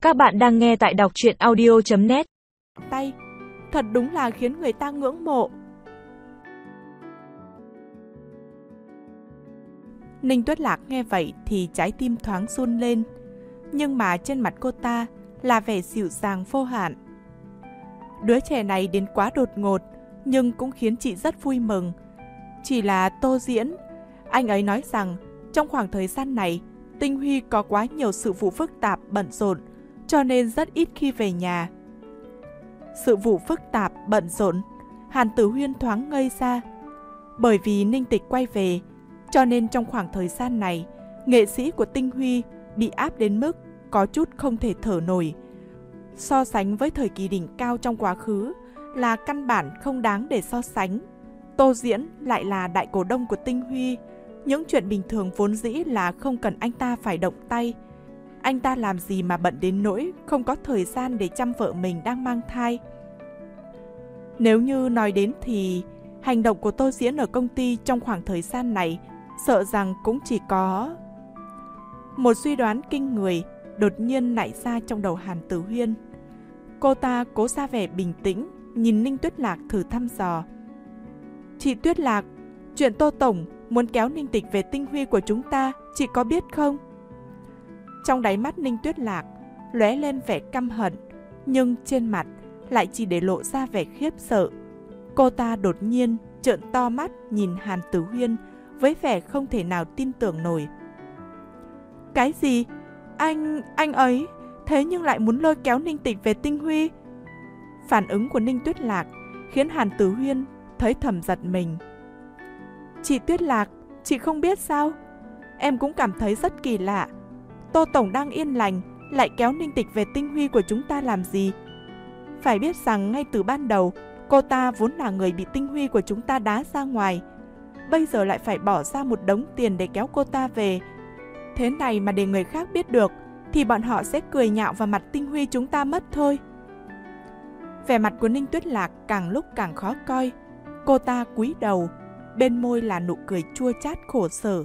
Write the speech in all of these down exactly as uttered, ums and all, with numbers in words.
Các bạn đang nghe tại đọc truyện audio chấm net. Tay, thật đúng là khiến người ta ngưỡng mộ. Ninh Tuyết Lạc nghe vậy thì trái tim thoáng run lên, nhưng mà trên mặt cô ta là vẻ dịu dàng vô hạn. Đứa trẻ này đến quá đột ngột, nhưng cũng khiến chị rất vui mừng. Chỉ là Tô Diễn, anh ấy nói rằng trong khoảng thời gian này, Tinh Huy có quá nhiều sự vụ phức tạp bận rộn, cho nên rất ít khi về nhà. Sự vụ phức tạp bận rộn, Hàn Tử Huyên thoáng ngây ra. Bởi vì Ninh Tịch quay về, cho nên trong khoảng thời gian này, nghệ sĩ của Tinh Huy bị áp đến mức có chút không thể thở nổi. So sánh với thời kỳ đỉnh cao trong quá khứ là căn bản không đáng để so sánh. Tô Diễn lại là đại cổ đông của Tinh Huy. Những chuyện bình thường vốn dĩ là không cần anh ta phải động tay. Anh ta làm gì mà bận đến nỗi không có thời gian để chăm vợ mình đang mang thai. Nếu như nói đến thì hành động của Tô Diễn ở công ty trong khoảng thời gian này sợ rằng cũng chỉ có một suy đoán kinh người đột nhiên nảy ra trong đầu Hàn Tử Huyên. Cô ta cố ra vẻ bình tĩnh, nhìn Ninh Tuyết Lạc thử thăm dò. Chị Tuyết Lạc, chuyện Tô Tổng muốn kéo Ninh Tịch về Tinh Huy của chúng ta, chị có biết không? Trong đáy mắt Ninh Tuyết Lạc lóe lên vẻ căm hận, nhưng trên mặt lại chỉ để lộ ra vẻ khiếp sợ. Cô ta đột nhiên trợn to mắt nhìn Hàn Tử Huyên với vẻ không thể nào tin tưởng nổi. Cái gì? Anh... anh ấy... thế nhưng lại muốn lôi kéo Ninh Tịch về Tinh Huy? Phản ứng của Ninh Tuyết Lạc khiến Hàn Tử Huyên thấy thầm giật mình. Chị Tuyết Lạc, chị không biết sao? Em cũng cảm thấy rất kỳ lạ. Tô Tổng đang yên lành, lại kéo Ninh Tịch về Tinh Huy của chúng ta làm gì? Phải biết rằng ngay từ ban đầu, cô ta vốn là người bị Tinh Huy của chúng ta đá ra ngoài. Bây giờ lại phải bỏ ra một đống tiền để kéo cô ta về. Thế này mà để người khác biết được, thì bọn họ sẽ cười nhạo vào mặt Tinh Huy chúng ta mất thôi. Vẻ mặt của Ninh Tuyết Lạc càng lúc càng khó coi. Cô ta cúi đầu, bên môi là nụ cười chua chát khổ sở.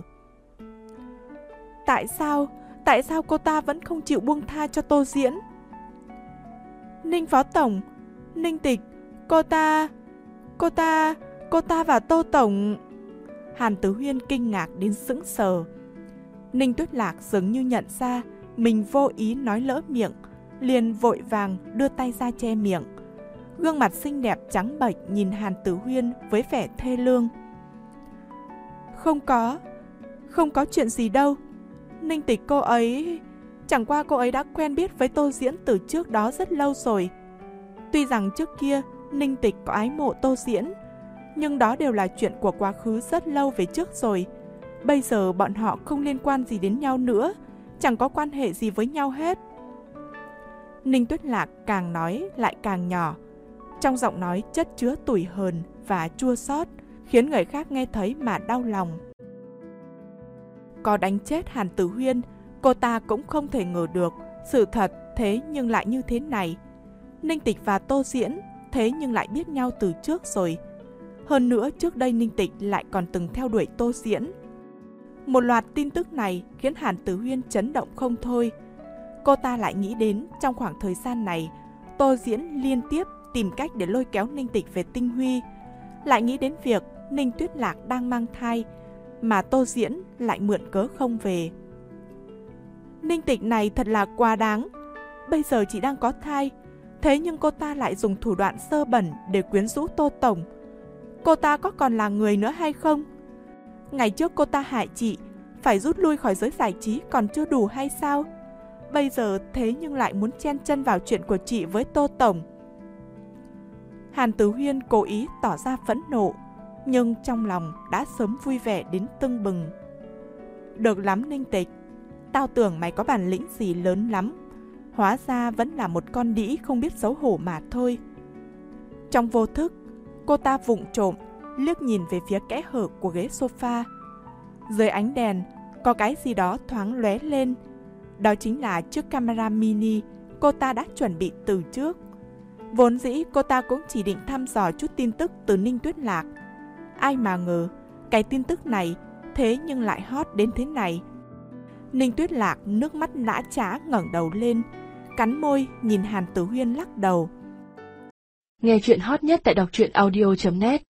Tại sao, tại sao cô ta vẫn không chịu buông tha cho Tô Diễn? Ninh Phó Tổng, Ninh Tịch, cô ta, cô ta, cô ta và Tô Tổng... Hàn Tử Huyên kinh ngạc đến sững sờ. Ninh Tuyết Lạc dường như nhận ra mình vô ý nói lỡ miệng, liền vội vàng đưa tay ra che miệng. Gương mặt xinh đẹp trắng bệch nhìn Hàn Tử Huyên với vẻ thê lương. Không có, không có chuyện gì đâu. Ninh Tịch cô ấy... chẳng qua cô ấy đã quen biết với Tô Diễn từ trước đó rất lâu rồi. Tuy rằng trước kia Ninh Tịch có ái mộ Tô Diễn, nhưng đó đều là chuyện của quá khứ rất lâu về trước rồi. Bây giờ bọn họ không liên quan gì đến nhau nữa, chẳng có quan hệ gì với nhau hết. Ninh Tuyết Lạc càng nói lại càng nhỏ, trong giọng nói chất chứa tủi hờn và chua xót, khiến người khác nghe thấy mà đau lòng. Có đánh chết Hàn Tử Huyên, cô ta cũng không thể ngờ được sự thật thế nhưng lại như thế này. Ninh Tịch và Tô Diễn thế nhưng lại biết nhau từ trước rồi. Hơn nữa trước đây Ninh Tịch lại còn từng theo đuổi Tô Diễn. Một loạt tin tức này khiến Hàn Tử Huyên chấn động không thôi. Cô ta lại nghĩ đến trong khoảng thời gian này, Tô Diễn liên tiếp tìm cách để lôi kéo Ninh Tịch về Tinh Huy. Lại nghĩ đến việc Ninh Tuyết Lạc đang mang thai, mà Tô Diễn lại mượn cớ không về. Ninh Tịch này thật là quá đáng. Bây giờ chị đang có thai, thế nhưng cô ta lại dùng thủ đoạn sơ bẩn để quyến rũ Tô Tổng. Cô ta có còn là người nữa hay không? Ngày trước cô ta hại chị, phải rút lui khỏi giới giải trí còn chưa đủ hay sao? Bây giờ thế nhưng lại muốn chen chân vào chuyện của chị với Tô Tổng. Hàn Tử Huyên cố ý tỏ ra phẫn nộ, nhưng trong lòng đã sớm vui vẻ đến tưng bừng. Được lắm Ninh Tịch, tao tưởng mày có bản lĩnh gì lớn lắm, hóa ra vẫn là một con đĩ không biết xấu hổ mà thôi. Trong vô thức, cô ta vụng trộm liếc nhìn về phía kẽ hở của ghế sofa. Dưới ánh đèn có cái gì đó thoáng lóe lên. Đó chính là chiếc camera mini cô ta đã chuẩn bị từ trước. Vốn dĩ cô ta cũng chỉ định thăm dò chút tin tức từ Ninh Tuyết Lạc. Ai mà ngờ cái tin tức này thế nhưng lại hot đến thế này. Ninh Tuyết Lạc nước mắt lã chã ngẩng đầu lên, cắn môi nhìn Hàn Tử Huyên lắc đầu. Nghe chuyện hot nhất tại đọc truyện audio chấm net.